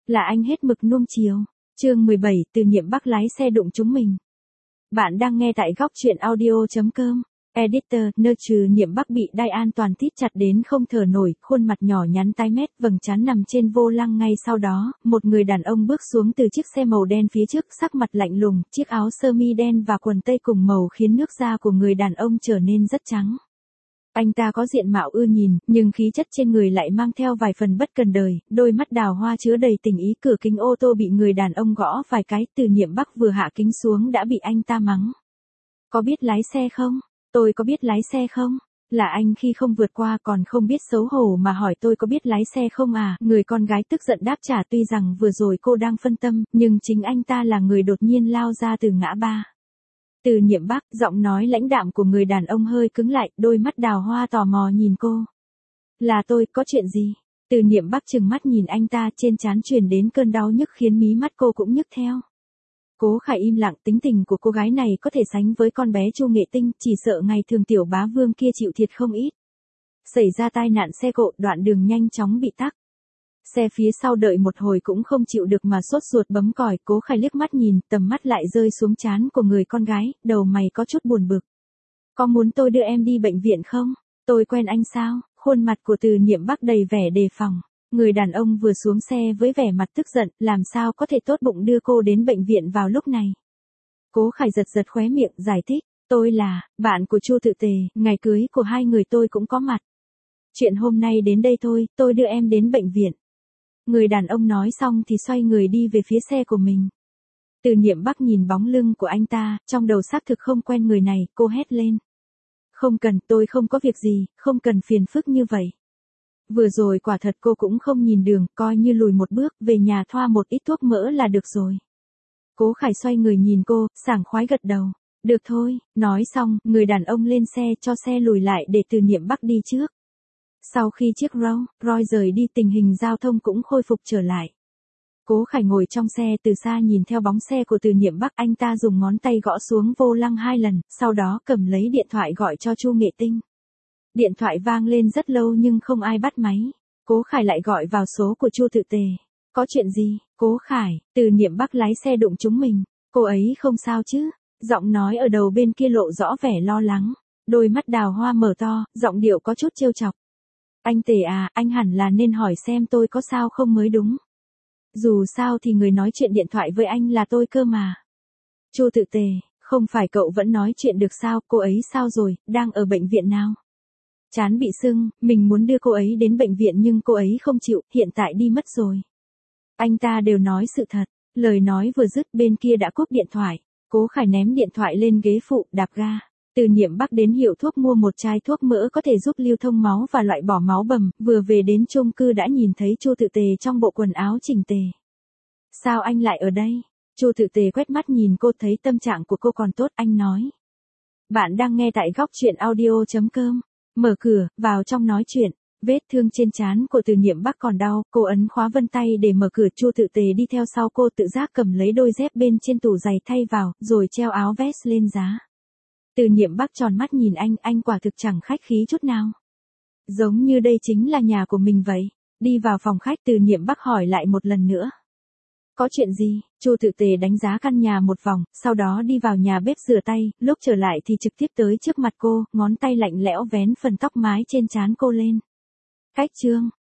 là anh hết mực nuông chiều. Chương 17, Từ Nhiệm Bắc lái xe đụng chúng mình. Bạn đang nghe tại góc truyện audio.com. Editor, nơi trừ Nhiệm Bắc bị đai an toàn thít chặt đến không thở nổi, khuôn mặt nhỏ nhắn tái mét, vầng trán nằm trên vô lăng. Ngay sau đó, một người đàn ông bước xuống từ chiếc xe màu đen phía trước, sắc mặt lạnh lùng, chiếc áo sơ mi đen và quần tây cùng màu khiến nước da của người đàn ông trở nên rất trắng. Anh ta có diện mạo ưa nhìn, nhưng khí chất trên người lại mang theo vài phần bất cần đời, đôi mắt đào hoa chứa đầy tình ý. Cửa kính ô tô bị người đàn ông gõ vài cái, Từ Nhiệm Bắc vừa hạ kính xuống đã bị anh ta mắng. Có biết lái xe không? Tôi có biết lái xe không? Là anh khi không vượt qua còn không biết xấu hổ mà hỏi tôi có biết lái xe không à? Người con gái tức giận đáp trả, tuy rằng vừa rồi cô đang phân tâm, nhưng chính anh ta là người đột nhiên lao ra từ ngã ba. Từ Nhiệm Bắc, giọng nói lãnh đạm của người đàn ông hơi cứng lại, đôi mắt đào hoa tò mò nhìn cô. Là tôi, có chuyện gì? Từ Nhiệm Bắc trừng mắt nhìn anh ta, trên trán truyền đến cơn đau nhức khiến mí mắt cô cũng nhức theo. Cố Khải im lặng, tính tình của cô gái này có thể sánh với con bé Chu Nghệ Tinh, chỉ sợ ngày thường tiểu bá vương kia chịu thiệt không ít. Xảy ra tai nạn xe cộ, đoạn đường nhanh chóng bị tắc. Xe phía sau đợi một hồi cũng không chịu được mà sốt ruột bấm còi. Cố Khải liếc mắt nhìn, tầm mắt lại rơi xuống trán của người con gái, đầu mày có chút buồn bực. Có muốn tôi đưa em đi bệnh viện không? Tôi quen anh sao? Khuôn mặt của Từ Nhiệm Bắc đầy vẻ đề phòng. Người đàn ông vừa xuống xe với vẻ mặt tức giận, làm sao có thể tốt bụng đưa cô đến bệnh viện vào lúc này. Cố Khải giật giật khóe miệng, giải thích, tôi là bạn của Chu Tự Tề, ngày cưới của hai người tôi cũng có mặt. Chuyện hôm nay đến đây thôi, tôi đưa em đến bệnh viện. Người đàn ông nói xong thì xoay người đi về phía xe của mình. Từ Nhiệm Bắc nhìn bóng lưng của anh ta, trong đầu xác thực không quen người này, cô hét lên. Không cần, tôi không có việc gì, không cần phiền phức như vậy. Vừa rồi quả thật cô cũng không nhìn đường, coi như lùi một bước, về nhà thoa một ít thuốc mỡ là được rồi. Cố Khải xoay người nhìn cô, sảng khoái gật đầu. Được thôi, nói xong, người đàn ông lên xe cho xe lùi lại để Từ Nhiệm Bắc đi trước. Sau khi chiếc Rolls-Royce rời đi, tình hình giao thông cũng khôi phục trở lại. Cố Khải ngồi trong xe từ xa nhìn theo bóng xe của Từ Nhiệm Bắc, anh ta dùng ngón tay gõ xuống vô lăng 2 lần, sau đó cầm lấy điện thoại gọi cho Chu Nghệ Tinh. Điện thoại vang lên rất lâu nhưng không ai bắt máy. Cố Khải lại gọi vào số của Chu Tự Tề. Có chuyện gì? Cố Khải, Từ Nhiệm Bắc lái xe đụng chúng mình. Cô ấy không sao chứ? Giọng nói ở đầu bên kia lộ rõ vẻ lo lắng. Đôi mắt đào hoa mở to, giọng điệu có chút trêu chọc. Anh Tề à, anh hẳn là nên hỏi xem tôi có sao không mới đúng. Dù sao thì người nói chuyện điện thoại với anh là tôi cơ mà. Chu Tự Tề, không phải cậu vẫn nói chuyện được sao? Cô ấy sao rồi, đang ở bệnh viện nào? Trán bị sưng, mình muốn đưa cô ấy đến bệnh viện nhưng cô ấy không chịu, hiện tại đi mất rồi. Anh ta đều nói sự thật, lời nói vừa dứt bên kia đã cúp điện thoại. Cố Khải ném điện thoại lên ghế phụ, đạp ga. Từ Nhiệm Bắc đến hiệu thuốc mua một chai thuốc mỡ có thể giúp lưu thông máu và loại bỏ máu bầm, vừa về đến chung cư đã nhìn thấy Chu Tự Tề trong bộ quần áo chỉnh tề. Sao anh lại ở đây? Chu Tự Tề quét mắt nhìn cô, thấy tâm trạng của cô còn tốt, anh nói. Bạn đang nghe tại góc truyện audio.com. Mở cửa, vào trong nói chuyện. Vết thương trên trán của Từ Nhiệm Bắc còn đau, cô ấn khóa vân tay để mở cửa. Chu Tự Tề đi theo sau cô, tự giác cầm lấy đôi dép bên trên tủ giày thay vào, rồi treo áo vest lên giá. Từ Nhiệm Bắc tròn mắt nhìn anh quả thực chẳng khách khí chút nào. Giống như đây chính là nhà của mình vậy. Đi vào phòng khách, Từ Nhiệm Bắc hỏi lại một lần nữa. Có chuyện gì? Chu Tự Tề đánh giá căn nhà một vòng, sau đó đi vào nhà bếp rửa tay, lúc trở lại thì trực tiếp tới trước mặt cô, ngón tay lạnh lẽo vén phần tóc mái trên trán cô lên. Cách trương,